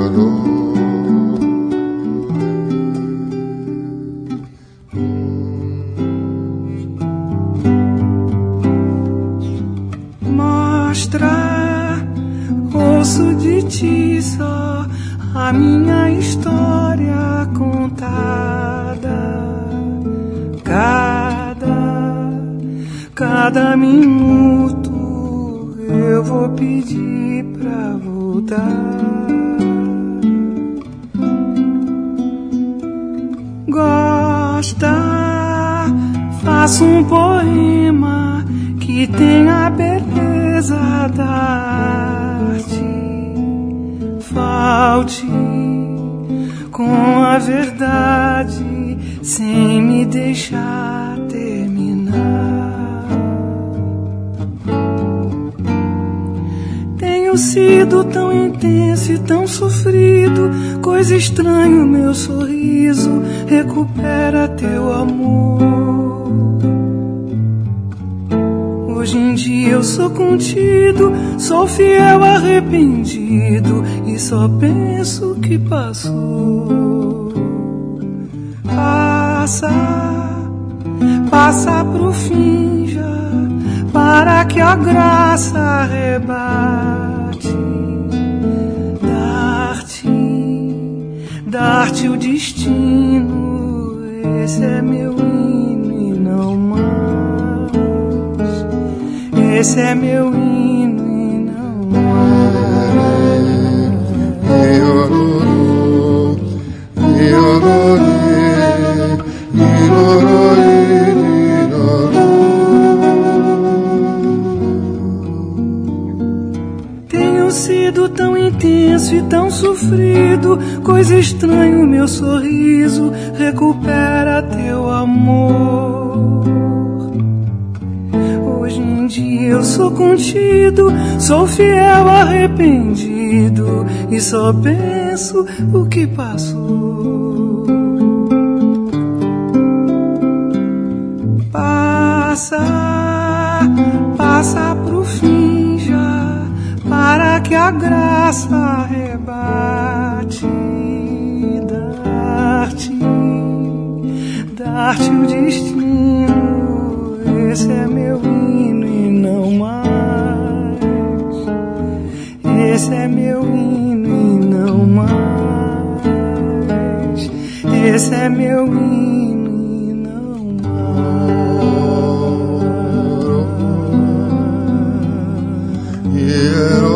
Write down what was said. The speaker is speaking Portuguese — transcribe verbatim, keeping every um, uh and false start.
Mostra, ouço de ti só a minha história contada. Cada, cada minuto eu vou pedir pra voltar. Gosta, faço um poema que tem a beleza da arte. Falte com a verdade sem me deixar terminar. Tenho sido tão intenso e tão sofrido, coisa estranha o meu sorriso, recupera teu amor. Hoje em dia eu sou contido, sou fiel arrependido e só penso que passou. Passa, passa pro fim já, para que a graça arrebate. Dar-te, dar-te o destino, esse é meu hino e não mais. Esse é meu hino e não mais. Tenho sido tão intenso e tão sofrido, coisa estranha o meu sorriso, recupera teu amor. Hoje em dia eu sou contido, sou fiel arrependido e só penso o que passou. Passa, passa pro fim já, para que a graça arrebate. Dar-te, dar-te o destino, esse é meu hino e não mais. Esse é meu hino e não mais. Esse é meu hino e não mais. Yeah.